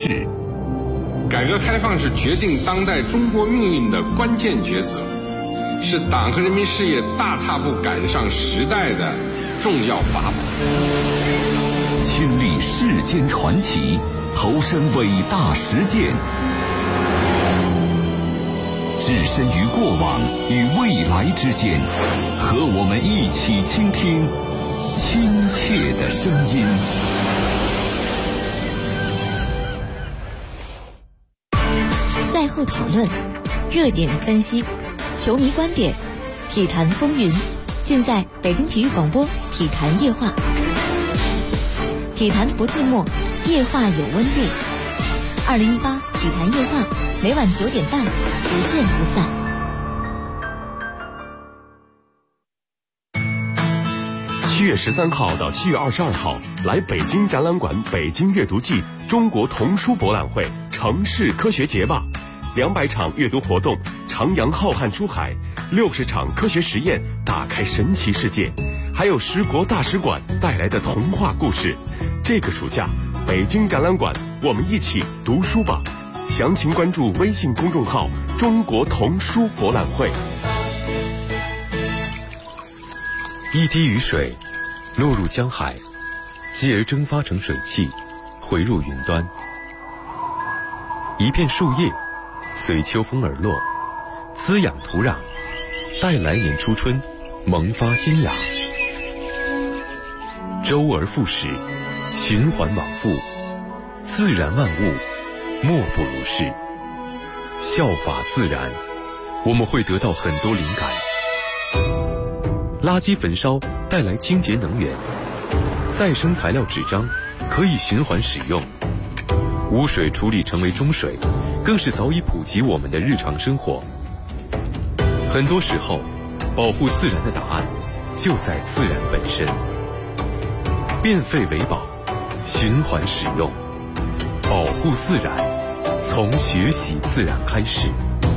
日。 改革开放是决定当代中国命运的关键抉择，是党和人民事业大踏步赶上时代的重要法宝。 亲历世间传奇，投身伟大实践，置身于过往与未来之间，和我们一起倾听亲切的声音。 赛后讨论，热点分析，球迷观点，体坛风云，尽在北京体育广播体坛夜话。体坛不寂寞，夜话有温度。2018体坛夜话，每晚9点半，不见不散。 7月13号到7月22号，来北京展览馆北京阅读季中国童书博览会城市科学节吧，200场阅读活动，徜徉浩瀚书海，60场科学实验，打开神奇世界，还有10国大使馆带来的童话故事。这个暑假，北京展览馆，我们一起读书吧。详情关注微信公众号“中国童书博览会”。 一滴雨水落入江海，继而蒸发成水汽，回入云端。一片树叶随秋风而落，滋养土壤，待来年初春萌发新芽。周而复始，循环往复，自然万物莫不如是。效法自然，我们会得到很多灵感。垃圾焚烧带来清洁能源，再生材料纸张可以循环使用，污水处理成为中水，更是早已普及我们的日常生活。很多时候，保护自然的答案就在自然本身。变废为宝，循环使用，保护自然，从学习自然开始。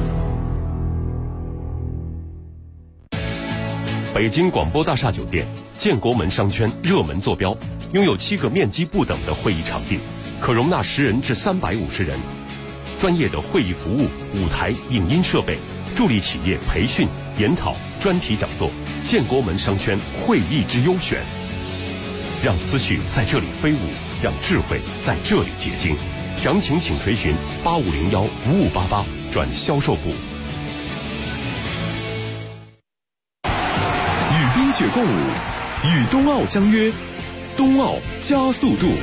北京广播大厦酒店建国门商圈热门坐标，拥有7个面积不等的会议场地，可容纳10人至350人。专业的会议服务、舞台、影音设备，助力企业培训、研讨、专题讲座。建国门商圈会议之优选，让思绪在这里飞舞，让智慧在这里结晶。详情请垂询8501-5588转销售部。 与冰雪共舞，与冬奥相约，冬奥加速度。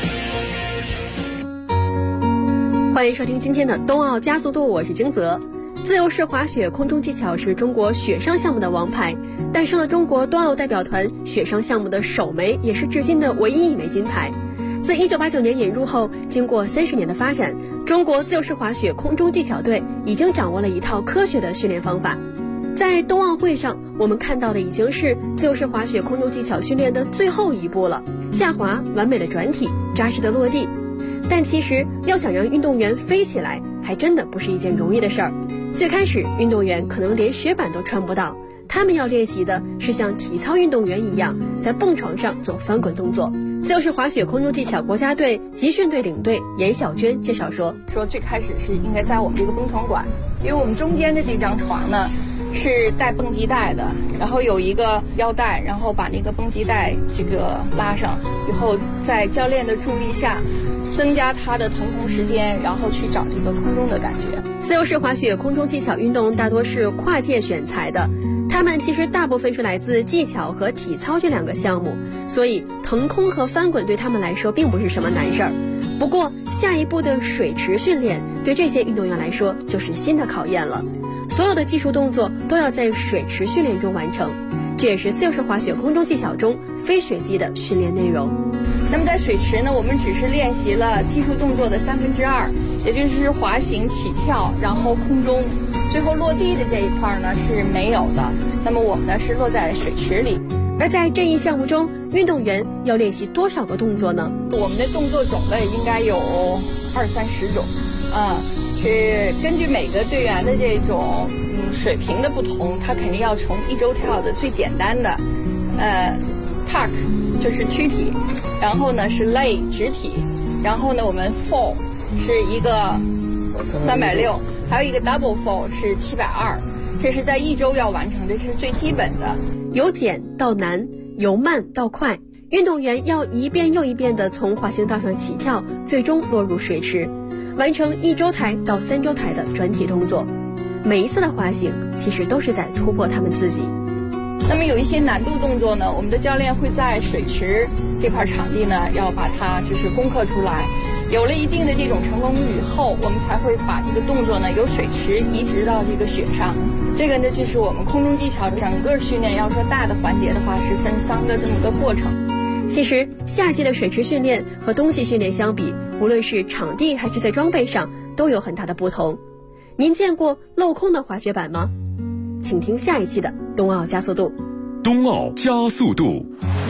欢迎收听今天的冬奥加速度，我是金泽。自由式滑雪空中技巧是中国雪上项目的王牌，诞生了中国冬奥代表团雪上项目的首枚，也是至今的唯一一枚金牌。自1989年引入后，经过30年的发展，中国自由式滑雪空中技巧队已经掌握了一套科学的训练方法。在冬奥会上，我们看到的已经是自由式滑雪空中技巧训练的最后一步了，下滑、完美的转体、扎实的落地。但其实要想让运动员飞起来，还真的不是一件容易的事儿。最开始，运动员可能连雪板都穿不到，他们要练习的是像体操运动员一样，在蹦床上做翻滚动作。自由式滑雪空中技巧国家队集训队领队严小娟介绍说最开始是应该在我们这个蹦床馆，因为我们中间的这张床呢是带绷机带的，然后有一个腰带，然后把那个绷机带这个拉上以后，在教练的助力下增加它的腾空时间，然后去找这个空中的感觉。 自由式滑雪空中技巧运动大多是跨界选材的，它们其实大部分是来自技巧和体操这2个项目，所以腾空和翻滚对他们来说并不是什么难事儿。不过下一步的水池训练对这些运动员来说就是新的考验了，所有的技术动作都要在水池训练中完成，这也是自由式滑雪空中技巧中非雪季的训练内容。 那么在水池呢，我们只是练习了技术动作的2/3，也就是滑行、起跳，然后空中，最后落地的这一块呢是没有的。那么我们呢是落在水池里。 而在这一项目中，运动员要练习多少个动作呢？ 我们的动作种类应该有20-30种，是根据每个队员的这种水平的不同，他肯定要从一周跳的最简单的tuck 就是躯体，然后呢是 lay 直体，然后呢我们 fall 是一个360，还有一个 double fold 是720，这是在1周要完成的，这是最基本的。 由简到难，由慢到快，运动员要一遍又一遍地从滑行道上起跳，最终落入水池，完成1周台到3周台的转体动作。每一次的滑行其实都是在突破他们自己。 那么有一些难度动作呢，我们的教练会在水池这块场地呢，要把它就是攻克出来。有了一定的这种成功率以后，我们才会把这个动作呢由水池移植到这个雪上。这个呢就是我们空中技巧整个训练，要说大的环节的话是分3个这么个过程。 其实夏季的水池训练和冬季训练相比，无论是场地还是在装备上都有很大的不同。您见过镂空的滑雪板吗？请听下一期的冬奥加速度。 冬奥加速度。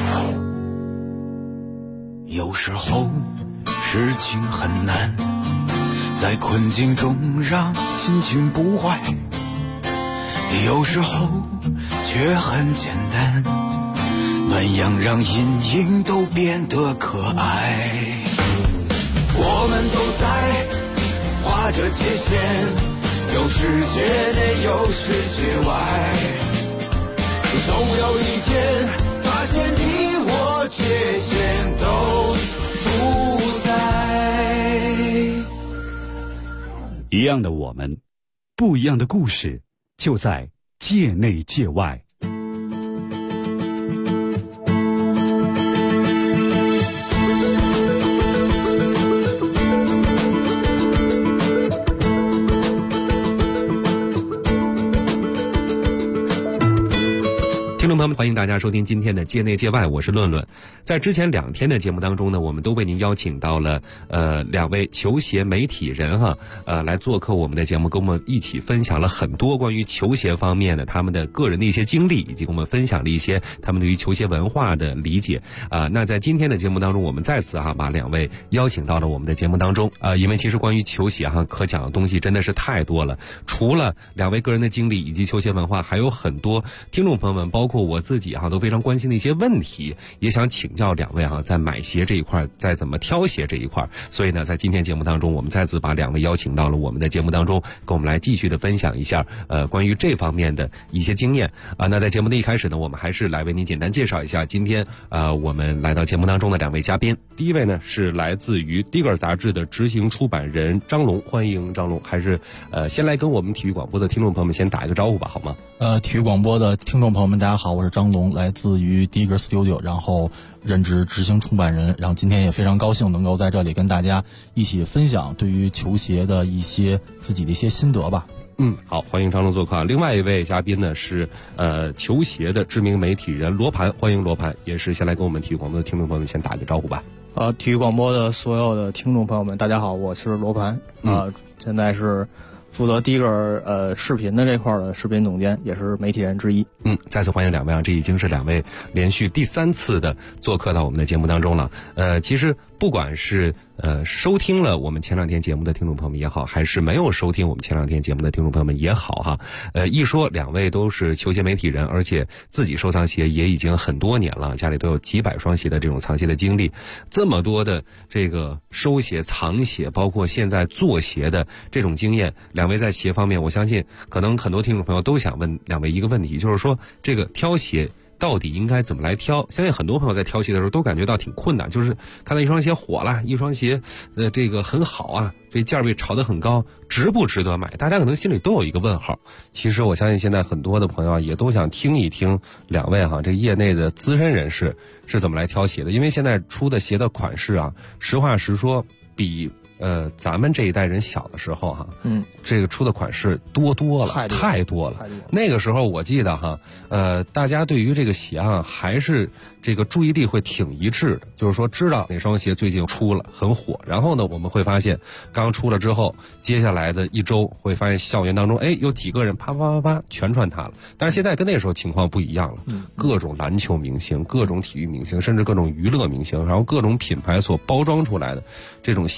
有时候事情很难，在困境中让心情不坏，有时候却很简单，暖阳让阴影都变得可爱。我们都在划着界限，有世界内有世界外，总有一天发现你我界限都不在。 一样的我们，不一样的故事，就在界内界外。 听众朋友们，欢迎大家收听今天的界内界外，我是论论。在之前2天的节目当中呢，我们都为您邀请到了2位球鞋媒体人来做客我们的节目，跟我们一起分享了很多关于球鞋方面的他们的个人的一些经历，以及跟我们分享了一些他们对于球鞋文化的理解。那在今天的节目当中，我们再次把2位邀请到了我们的节目当中。因为其实关于球鞋可讲的东西真的是太多了，除了2位个人的经历以及球鞋文化，还有很多听众朋友们包括我自己都非常关心的一些问题，也想请教2位在买鞋这一块，在怎么挑鞋这一块。所以呢，在今天节目当中，我们再次把2位邀请到了我们的节目当中，跟我们来继续的分享一下关于这方面的一些经验那在节目的一开始呢，我们还是来为您简单介绍一下今天我们来到节目当中的2位嘉宾。第一位呢是来自于 Digger 杂志的执行出版人张龙，欢迎张龙。还是先来跟我们体育广播的听众朋友们先打一个招呼吧，好吗？ 体育广播的听众朋友们，大家好，我是张龙，来自于 Digger Studio， 然后任职执行出版人，然后今天也非常高兴能够在这里跟大家一起分享对于球鞋的一些自己的一些心得吧。 好，欢迎张龙做客。另外一位嘉宾呢是球鞋的知名媒体人罗盘，欢迎罗盘，也是先来跟我们体育广播的听众朋友们先打一个招呼吧。 体育广播的所有的听众朋友们，大家好，我是罗盘，现在是负责Digger视频的这块的视频总监，也是媒体人之一。 再次欢迎2位这已经是2位连续第3次的做客到我们的节目当中了。其实不管是收听了我们前2天节目的听众朋友们也好，还是没有收听我们前2天节目的听众朋友们也好一说2位都是球鞋媒体人，而且自己收藏鞋也已经很多年了，家里都有几百双鞋的这种藏鞋的经历，这么多的这个收鞋藏鞋，包括现在做鞋的这种经验，2位在鞋方面，我相信可能很多听众朋友都想问2位一个问题，就是说这个挑鞋到底应该怎么来挑？相信很多朋友在挑鞋的时候都感觉到挺困难，就是看到一双鞋火了，一双鞋这个很好这价位炒得很高，值不值得买？大家可能心里都有一个问号。其实我相信现在很多的朋友也都想听一听2位这业内的资深人士是怎么来挑鞋的，因为现在出的鞋的款式实话实说比咱们这一代人小的时候这个出的款式多了，太多了。那个时候我记得大家对于这个鞋还是这个注意力会挺一致的，就是说知道哪双鞋最近出了很火，然后呢我们会发现刚出了之后，接下来的1周会发现校园当中有几个人啪全穿它了。但是现在跟那时候情况不一样了，各种篮球明星，各种体育明星，甚至各种娱乐明星，然后各种品牌所包装出来的这种系列的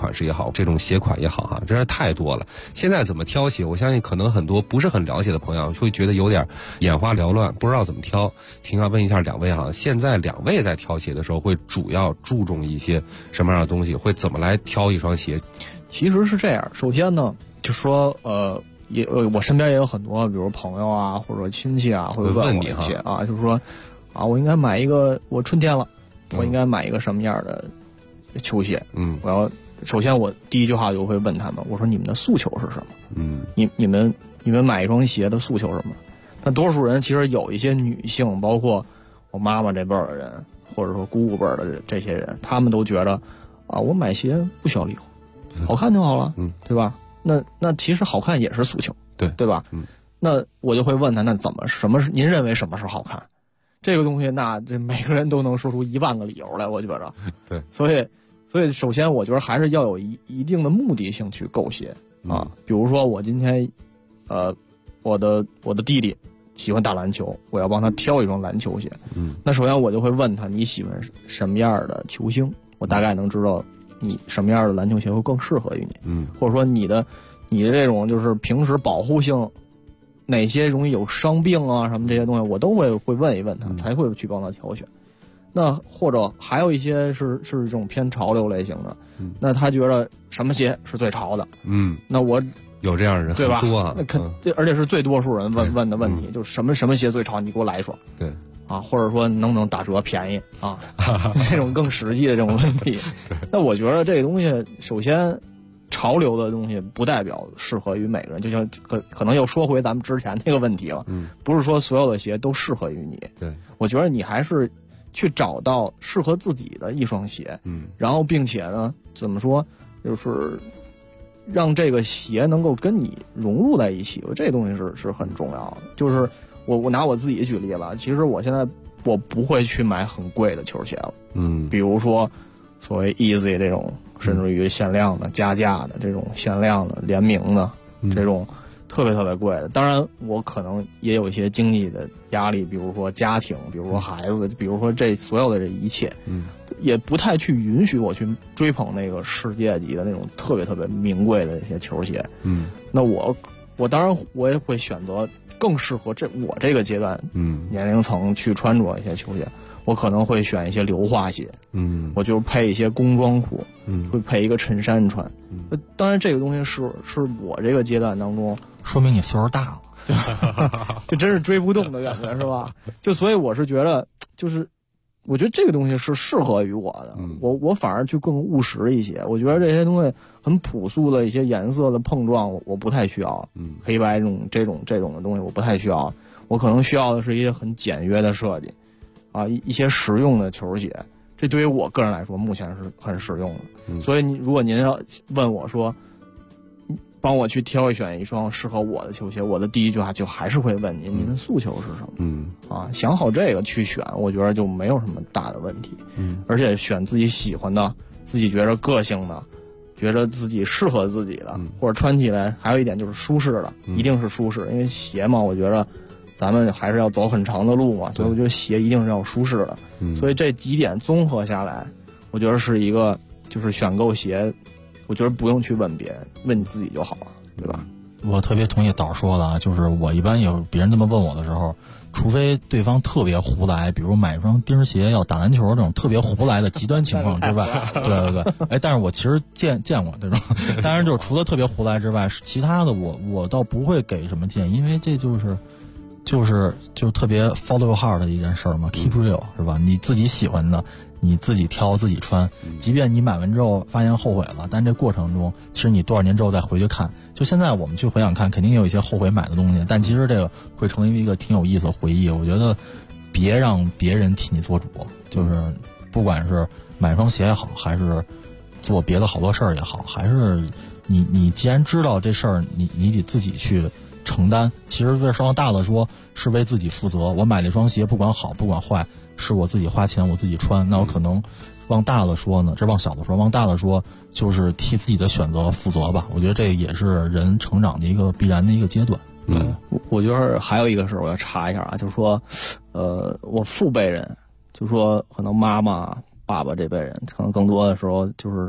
款式也好，这种鞋款也好真是太多了。现在怎么挑鞋，我相信可能很多不是很了解的朋友会觉得有点眼花缭乱，不知道怎么挑。挺想问一下两位现在两位在挑鞋的时候会主要注重一些什么样的东西，会怎么来挑一双鞋？ 其实是这样，首先呢，就说我身边也有很多，比如朋友啊，或者说亲戚啊，会问我一些就是说我应该买一个，我春天了，我应该买一个什么样的球鞋？首先我第一句话就会问他们，我说你们的诉求是什么？你们买一双鞋的诉求是什么？但多数人其实有一些女性，包括我妈妈这辈儿的人，或者说姑姑辈儿的这些人，他们都觉得我买鞋不需要理由，好看就好了，对吧？那其实好看也是诉求，对吧？那我就会问他，那什么是您认为什么是好看？这个东西，那这每个人都能说出10000个理由来，我觉着。 对， 所以首先我觉得还是要有一定的目的性去购鞋比如说我今天，我的弟弟喜欢打篮球，我要帮他挑一双篮球鞋。那首先我就会问他，你喜欢什么样的球星？我大概能知道你什么样的篮球鞋会更适合于你。或者说你的这种就是平时保护性，哪些容易有伤病啊什么这些东西，我都会问一问他，才会去帮他挑选。那或者还有一些是这种偏潮流类型的，那他觉得什么鞋是最潮的？那我有这样的人很多啊， 那而且是最多数人问的问题，就是什么鞋最潮，你给我来一双。 对或者说能不能打折便宜这种更实际的这种问题。那我觉得这个东西，首先潮流的东西不代表适合于每个人，就像可能又说回咱们之前那个问题了，不是说所有的鞋都适合于你。 对， 我觉得你还是去找到适合自己的一双鞋，然后并且呢，怎么说，就是让这个鞋能够跟你融入在一起，这东西是很重要的。就是我拿我自己举例了，其实我现在我不会去买很贵的球鞋了，比如说所谓 Easy 这种，甚至于限量的、加价的这种限量的、联名的这种特别特别贵的。当然，我可能也有一些经济的压力，比如说家庭，比如说孩子，比如说这所有的这一切，也不太去允许我去追捧那个世界级的那种特别特别名贵的一些球鞋。那我当然我也会选择更适合我这个阶段年龄层去穿着一些球鞋。我可能会选一些硫化鞋，我就配一些工装裤，会配一个衬衫穿。当然，这个东西是我这个阶段当中， 说明你岁数大了， 这真是追不动的感觉，是吧？所以我是觉得，就是我觉得这个东西是适合于我的，我反而就更务实一些。我觉得这些东西很朴素的一些颜色的碰撞，我不太需要，黑白这种的东西我不太需要，我可能需要的是一些很简约的设计。一些实用的球鞋，这对于我个人来说目前是很实用的。所以如果您要问我说，帮我去挑选一双适合我的球鞋，我的第一句话就还是会问您的诉求是什么？想好这个去选，我觉得就没有什么大的问题。而且选自己喜欢的、自己觉着个性的、觉着自己适合自己的，或者穿起来还有一点就是舒适的，一定是舒适。因为鞋嘛，我觉得咱们还是要走很长的路嘛，所以我觉得鞋一定是要舒适的。所以这几点综合下来，我觉得是一个就是选购鞋，我觉得不用去问别人，问你自己就好了，对吧？ 我特别同意导说的啊，就是我一般有别人这么问我的时候，除非对方特别胡来，比如买一双钉鞋要打篮球这种特别胡来的极端情况之外，对，但是我其实见过这种，当然就是除了特别胡来之外，其他的我倒不会给什么建议，因为这就是特别 follow your heart 的一件事嘛 ，keep real 是吧？你自己喜欢的，你自己挑自己穿，即便你买完之后发现后悔了，但这过程中，其实你多少年之后再回去看，就现在我们去回想看，肯定有一些后悔买的东西，但其实这个会成为一个挺有意思的回忆。我觉得别让别人替你做主，就是不管是买双鞋也好，还是做别的好多事儿也好，还是你既然知道这事儿，你得自己去承担。其实这往大了说是为自己负责，我买那双鞋不管好不管坏，是我自己花钱我自己穿，那我可能往大了说呢，这往小了说，往大了说就是替自己的选择负责吧。我觉得这也是人成长的一个必然的一个阶段。 我觉得还有一个事我要插一下啊，就是说我父辈人，就是说可能妈妈爸爸这辈人可能更多的时候就是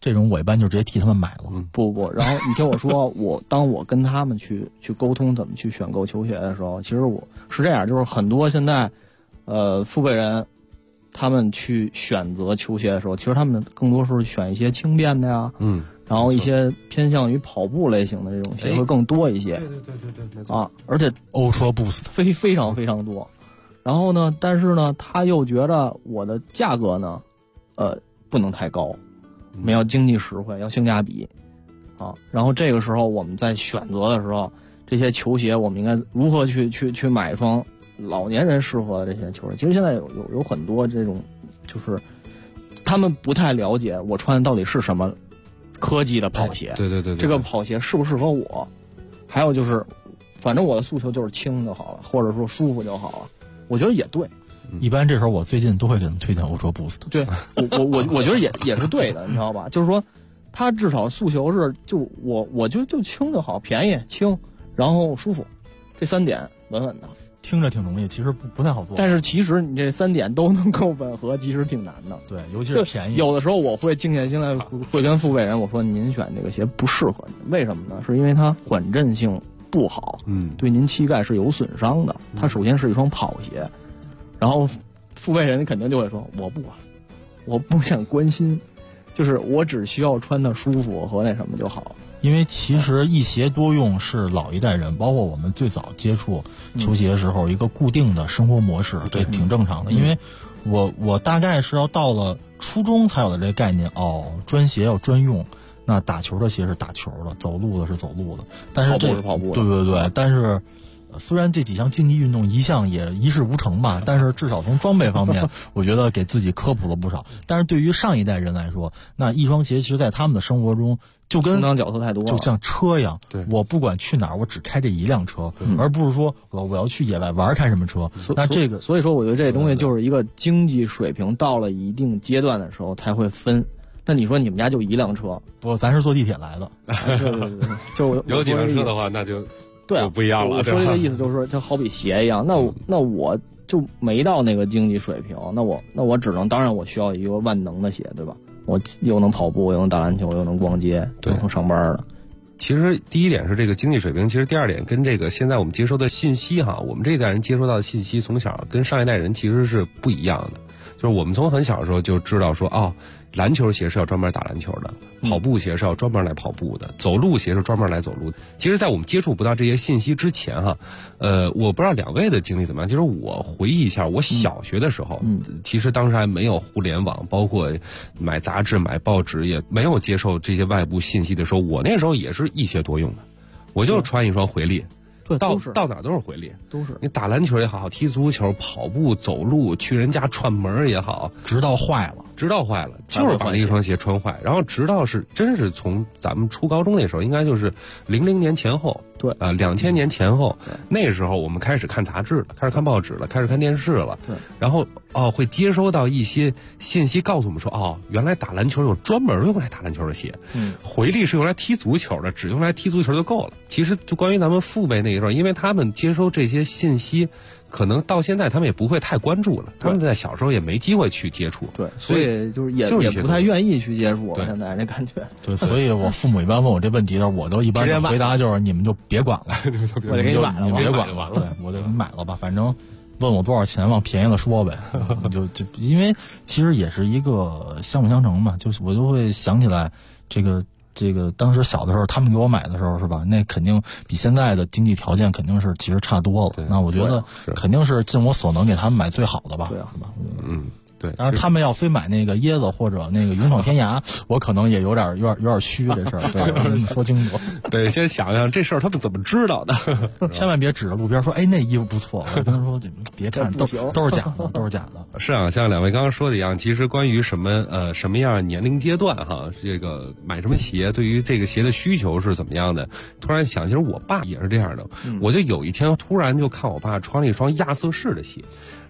这种我一般就直接替他们买了。 不，然后你听我说，当我跟他们去沟通怎么去选购球鞋的时候，其实我是这样，就是很多现在父辈人他们去选择球鞋的时候，其实他们更多是选一些轻便的呀，然后一些偏向于跑步类型的这种鞋会更多一些。对啊，而且 Ultra Boost 非常非常多。然后呢，但是呢，他又觉得我的价格呢，不能太高，我们要经济实惠，要性价比，啊。然后这个时候我们在选择的时候，这些球鞋我们应该如何去买一双老年人适合的这些球鞋？其实现在有很多这种，就是他们不太了解我穿的到底是什么科技的跑鞋， 对， 这个跑鞋适不适合我？还有就是，反正我的诉求就是轻就好了，或者说舒服就好了。我觉得也对， 一般这时候我最近都会给他们推荐Ultra Boost。 对，我觉得也是对的，你知道吧？就是说，他至少诉求是我就轻就好，便宜轻，然后舒服，这3点稳稳的。 听着挺容易，其实不太好做。 但是其实你这3点都能够吻合，其实挺难的。 对，尤其是便宜。 有的时候我会静下心来，会跟父辈人我说：“您选这个鞋不适合你，为什么呢？是因为它缓震性不好，对您膝盖是有损伤的。它首先是一双跑鞋，然后父辈人肯定就会说：我不管，我不想关心，就是我只需要穿的舒服和那什么就好。” 因为其实一鞋多用是老一代人，包括我们最早接触球鞋的时候一个固定的生活模式，对，挺正常的。因为我大概是要到了初中才有的这个概念，专鞋要专用，那打球的鞋是打球的，走路的是走路的，但是跑步是跑步的， 对，但是。虽然这几项竞技运动一向也一事无成吧，但是至少从装备方面，我觉得给自己科普了不少。但是对于上一代人来说，那一双鞋其实在他们的生活中就跟充当角色太多了， 就像车一样。 对， 我不管去哪儿，我只开这一辆车，而不是说我要去野外玩开什么车。那这个， 所以说我觉得这东西就是一个经济水平到了一定阶段的时候才会分。那你说你们家就一辆车， 不，咱是坐地铁来的。 对，就有几辆车的话，那就。 对， 就不一样了。 我说这个意思就是说，就好比鞋一样，那我就没到那个经济水平，那我只能，当然我需要一个万能的鞋，对吧？我又能跑步，又能打篮球，又能逛街，又能上班的。 其实第一点是这个经济水平，其实第二点跟这个现在我们接收的信息哈，我们这一代人接收到的信息从小跟上一代人其实是不一样的。就是我们从很小的时候就知道说，篮球鞋是要专门打篮球的，跑步鞋是要专门来跑步的，走路鞋是专门来走路的。其实在我们接触不到这些信息之前哈，我不知道两位的经历怎么样。就是我回忆一下，我小学的时候，其实当时还没有互联网，包括买杂志买报纸也没有接受这些外部信息的时候，我那时候也是一鞋多用的，我就穿一双回力。 对， 到哪都是回力， 都是你打篮球也好，踢足球、跑步、走路，去人家串门也好， 直到坏了， 就是把那一双鞋穿坏。然后直到真是从咱们初高中那时候，应该就是00年前后， 对 ，2000年前后，那时候我们开始看杂志了，开始看报纸了，开始看电视了， 对， 然后会接收到一些信息，告诉我们说，原来打篮球有专门用来打篮球的鞋，回力是用来踢足球的，只用来踢足球就够了。其实就关于咱们父辈那一时候，因为他们接收这些信息，可能到现在他们也不会太关注了，他们在小时候也没机会去接触， 对，所以就是也不太愿意去接触。现在这感觉， 对，所以我父母一般问我这问题的时候，我都一般回答就是你们就别管了， 我就给你买了， 你别管了，对，我就给你买了吧，反正问我多少钱，往便宜了说呗，就因为其实也是一个相辅相成嘛，就是我就会想起来这个当时小的时候他们给我买的时候是吧，那肯定比现在的经济条件肯定是其实差多了，那我觉得肯定是尽我所能给他们买最好的吧， 对啊，是吧？ 对， 当然他们要非买那个椰子或者那个勇闯天涯，我可能也有点虚这事儿。对，你说清楚。 对，先想想这事儿他们怎么知道的， 千万别指着路边说，那衣服不错。我跟他说，别看，都是假的，都是假的。 是啊，像两位刚刚说的一样，其实关于什么样年龄阶段哈，这个买什么鞋，对于这个鞋的需求是怎么样的，突然想，其实我爸也是这样的。我就有一天突然就看我爸穿了一双亚瑟士的鞋。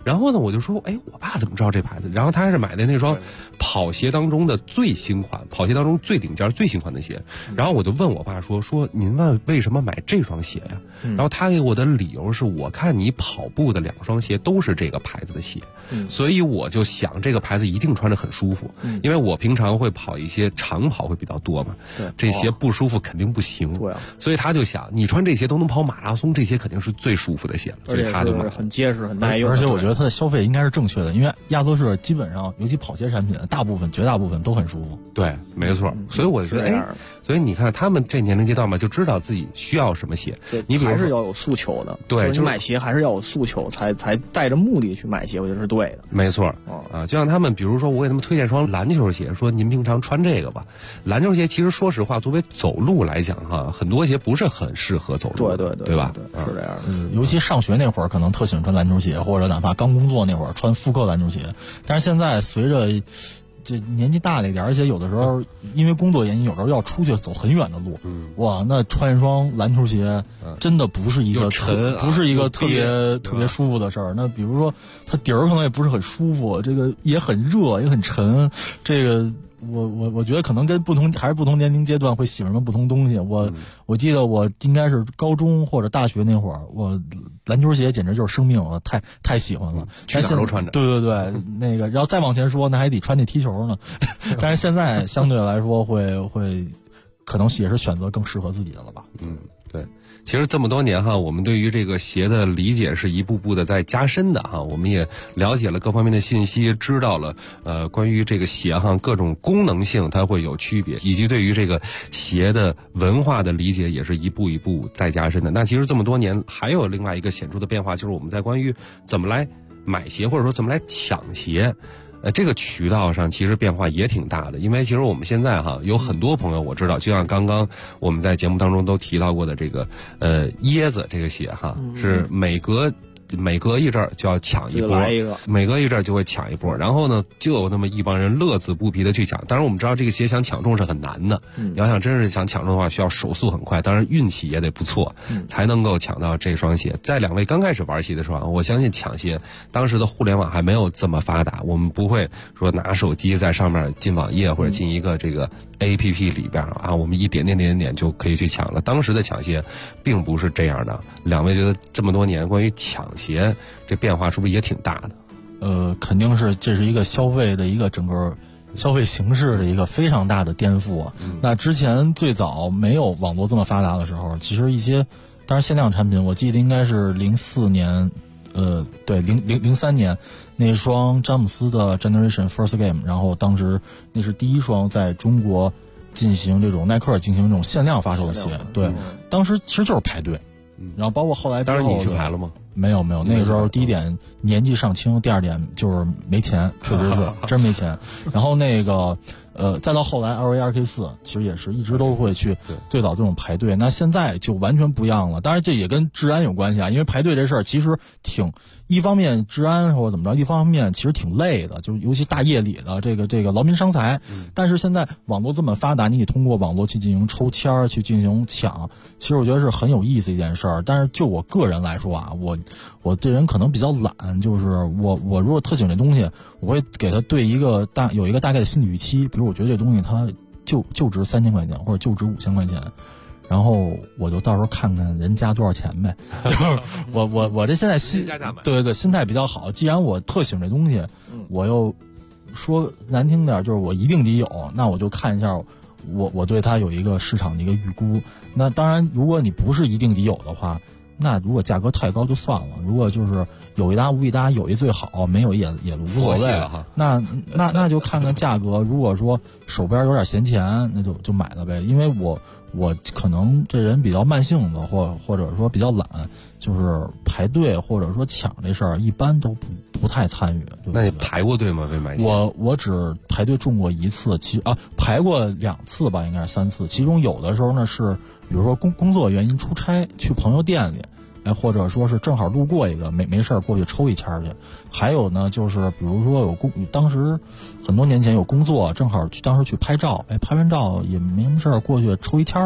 然后呢，我就说，哎，我爸怎么知道这牌子？然后他还是买的那双跑鞋当中的最新款，跑鞋当中最顶尖、最新款的鞋。然后我就问我爸说您为什么买这双鞋呀？然后他给我的理由是，我看你跑步的2双鞋都是这个牌子的鞋，所以我就想这个牌子一定穿着很舒服，因为我平常会跑一些长跑会比较多嘛，这鞋不舒服肯定不行，所以他就想你穿这鞋都能跑马拉松，这鞋肯定是最舒服的鞋了，所以他就买， 很结实很耐用。 而且我觉得他的消费应该是正确的，因为亚瑟士基本上尤其跑鞋产品绝大部分都很舒服。 对，没错。所以我觉得所以你看他们这年龄阶段嘛，就知道自己需要什么鞋。你比如说还是要有诉求的， 对， 就是买鞋还是要有诉求，才带着目的去买鞋，我觉得是对的。 没错。就像他们比如说我给他们推荐双篮球鞋，说您平常穿这个吧。篮球鞋其实说实话作为走路来讲哈，很多鞋不是很适合走路，对吧？ 是这样。 尤其上学那会儿可能特喜欢穿篮球鞋，或者哪怕刚工作那会儿穿复刻篮球鞋。但是现在随着这年纪大了一点，而且有的时候因为工作原因，有时候要出去走很远的路，哇，那穿一双篮球鞋真的不是一个特别舒服的事儿。那比如说它底儿可能也不是很舒服，这个也很热也很沉，这个我觉得可能跟不同年龄阶段会喜欢什么不同东西。我记得我应该是高中或者大学那会儿，我篮球鞋简直就是生命，我太喜欢了， 去哪儿都穿着。 对，那个，然后再往前说，那还得穿那踢球呢。但是现在相对来说会可能也是选择更适合自己的了吧。 对。其实这么多年哈，我们对于这个鞋的理解是一步步的在加深的哈。我们也了解了各方面的信息，知道了关于这个鞋哈各种功能性它会有区别，以及对于这个鞋的文化的理解也是一步一步在加深的。那其实这么多年还有另外一个显著的变化，就是我们在关于怎么来买鞋或者说怎么来抢鞋。这个渠道上其实变化也挺大的，因为其实我们现在哈有很多朋友我知道，就像刚刚我们在节目当中都提到过的这个椰子这个鞋哈，是每隔一阵儿就要抢一波，每隔一阵儿就会抢一波，然后呢就有那么一帮人乐此不疲的去抢。当然我们知道这个鞋想抢中是很难的，你要想真是想抢中的话，需要手速很快，当然运气也得不错，才能够抢到这双鞋。在两位刚开始玩鞋的时候，我相信抢鞋当时的互联网还没有这么发达，我们不会说拿手机在上面进网页或者进一个这个 APP 里边啊，我们一点就可以去抢了。当时的抢鞋并不是这样的。两位觉得这么多年关于抢鞋这变化是不是也挺大的？ 肯定是，这是一个消费的一个整个消费形式的一个非常大的颠覆。那之前最早没有网络这么发达的时候，其实一些当然限量产品，我记得应该是04年，对03年那双詹姆斯的 Generation First Game， 然后当时那是第一双在中国进行这种耐克进行这种限量发售的鞋。对，当时其实就是排队。然后包括后来之后， 当然你去排了吗？ 没有，那个时候第一点年纪尚轻，第二点就是没钱，确实是真没钱。然后那个再到后来 LA2K4 其实也是一直都会去最早这种排队，那现在就完全不一样了。当然这也跟治安有关系啊，因为排队这事儿其实一方面治安或者怎么着，一方面其实挺累的，就是尤其大夜里的这个劳民伤财。但是现在网络这么发达，你得通过网络去进行抽签去进行抢，其实我觉得是很有意思一件事儿。但是就我个人来说啊，我这人可能比较懒，就是我如果特喜欢这东西，我会给他有一个大概的心理预期，比如我觉得这东西它就值3000块钱或者就值5000块钱，然后我就到时候看看人加多少钱呗。就是我这现在对心态比较好，既然我特喜欢这东西，我又说难听点就是我一定得有，那我就看一下我对它有一个市场的一个预估。那当然如果你不是一定得有的话，那如果价格太高就算了，如果就是有一搭无一搭，有一最好，没有也无所谓。那就看看价格，如果说手边有点闲钱，那就买了呗。因为我可能这人比较慢性子，或者说比较懒，就是排队或者说抢这事儿一般都不太参与。对对， 那你排过队吗？为买鞋？ 我只排队中过一次，排过2次吧，应该是3次。其中有的时候呢是，比如说工作原因出差去朋友店里，或者说是正好路过一个没事过去抽一签去。还有呢就是比如说当时很多年前有工作，正好当时去拍照，拍完照也没什么事过去抽一签吧，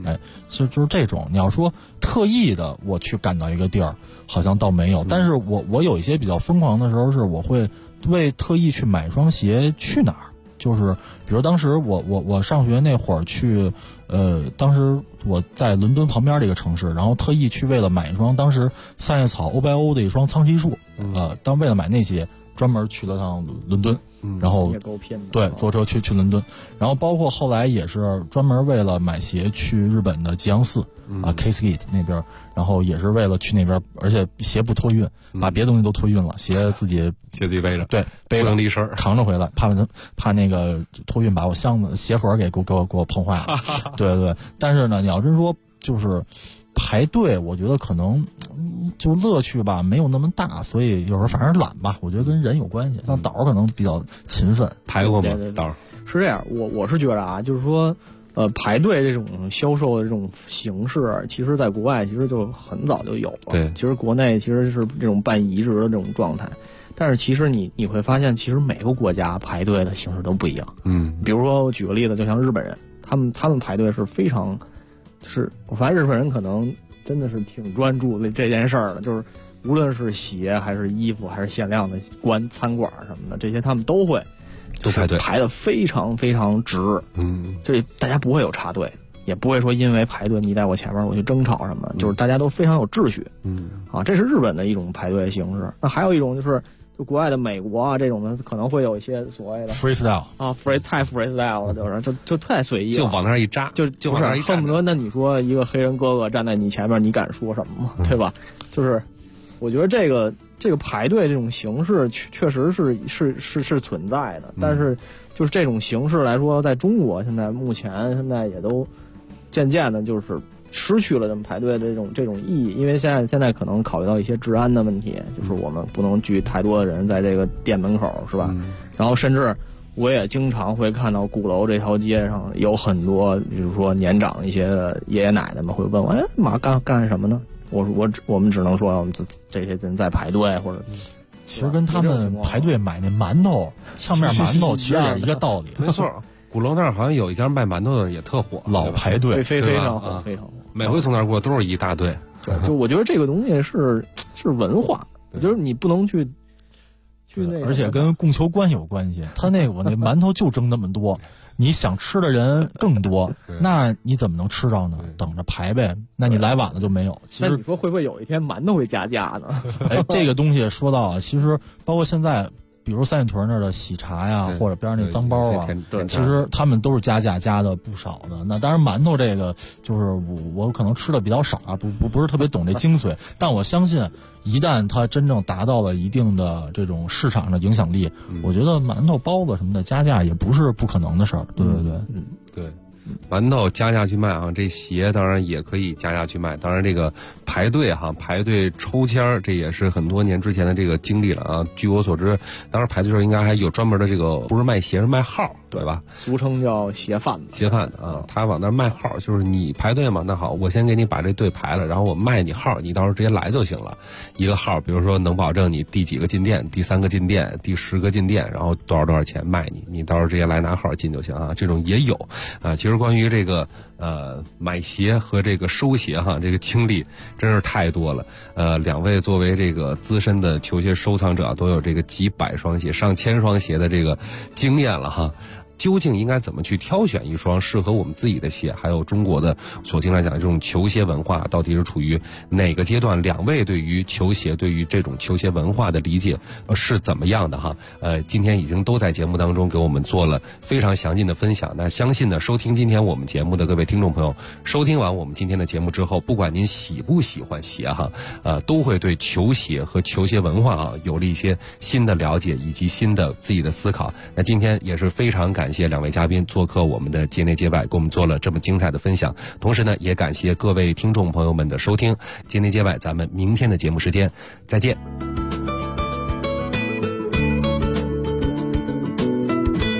就是这种。你要说特意的我去赶到一个地儿，好像倒没有。但是我有一些比较疯狂的时候，是我会为特意去买双鞋去哪儿。就是比如当时我上学那会儿去，当时我在伦敦旁边这个城市，然后特意去为了买一双当时三叶草欧白欧的一双苍溪树，为了买那些专门去了趟伦敦，然后对坐车去伦敦，然后包括后来也是专门为了买鞋去日本的吉阳寺K-Skate 那边，然后也是为了去那边，而且鞋不托运，把别的东西都托运了，鞋自己背着， 对，背着离身扛着回来，怕那个托运把我箱子鞋盒给我碰坏了，对。但是呢，你要真说就是排队，我觉得可能就乐趣吧没有那么大，所以有时候反正懒吧，我觉得跟人有关系。像导可能比较勤奋， 排过吗？导是这样，我是觉得啊，就是说。排队这种销售的这种形式，其实在国外其实就很早就有了。 对， 其实国内其实是这种半移植的这种状态，但是其实你会发现，其实每个国家排队的形式都不一样。比如说我举个例子，就像日本人，他们排队是非常，就是我发现日本人可能真的是挺专注的这件事儿的，就是无论是鞋还是衣服还是限量的餐馆什么的，这些他们都会。 都排队， 排得非常非常直，这大家不会有插队，也不会说因为排队你在我前面我去争吵什么，就是大家都非常有秩序，这是日本的一种排队形式。那还有一种就是就国外的美国啊这种的，可能会有一些所谓的 freestyle 太 freestyle 了，就太随意了， 就往那儿一扎，就往那儿一恨不得那你说一个黑人哥哥站在你前面，你敢说什么吗？对吧？就是我觉得这个排队这种形式确实是存在的，但是就是这种形式来说，在中国目前现在也都渐渐的就是失去了这么排队的这种意义，因为现在可能考虑到一些治安的问题，就是我们不能聚太多的人在这个店门口，是吧？然后甚至我也经常会看到鼓楼这条街上有很多，比如说年长一些的爷爷奶奶们会问我，妈干什么呢？我们只能说我们这些人在排队，或者其实跟他们排队买那馒头呛面馒头其实也是一个道理。 没错，鼓楼那儿好像有一家卖馒头的也特火， 老排队， 非常好，非常好。 每回从那儿过都是一大队。 对，就我觉得这个东西是文化，我觉得你不能去那个， 而且跟供求关系有关系。他我那馒头就蒸那么多。你想吃的人更多，那你怎么能吃着呢？等着排呗。那你来晚了就没有。其实你说会不会有一天馒头会加价呢？ 这个东西说到啊，其实包括现在，比如三里屯那儿的喜茶呀，或者边上那脏包啊，其实他们都是加价加的不少的。那当然馒头这个就是我可能吃的比较少啊，不是特别懂这精髓，但我相信一旦它真正达到了一定的这种市场的影响力，我觉得馒头包子什么的加价也不是不可能的事儿。对， 对。馒头加价去卖啊，这鞋当然也可以加价去卖。当然这个排队排队抽签这也是很多年之前的这个经历了啊。据我所知，当时排队时候应该还有专门的这个，不是卖鞋是卖号，对吧？ 俗称叫鞋贩子。 鞋贩子啊，他往那儿卖号，就是你排队嘛，那好，我先给你把这队排了，然后我卖你号，你到时候直接来就行了。一个号，比如说能保证你第几个进店，第3个进店，第10个进店，然后多少钱卖你，你到时候直接来拿号进就行啊。这种也有啊。其实关于这个买鞋和这个收鞋这个经历真是太多了。两位作为这个资深的球鞋收藏者，都有这个几百双鞋、上千双鞋的这个经验了究竟应该怎么去挑选一双适合我们自己的鞋？还有中国的所经来讲，这种球鞋文化到底是处于哪个阶段？两位对于球鞋、对于这种球鞋文化的理解是怎么样的今天已经都在节目当中给我们做了非常详尽的分享。那相信呢，收听今天我们节目的各位听众朋友，收听完我们今天的节目之后，不管您喜不喜欢鞋都会对球鞋和球鞋文化有了一些新的了解以及新的自己的思考。那今天也是非常感谢两位嘉宾做客我们的街内街外，给我们做了这么精彩的分享。同时呢，也感谢各位听众朋友们的收听。街内街外，咱们明天的节目时间再见。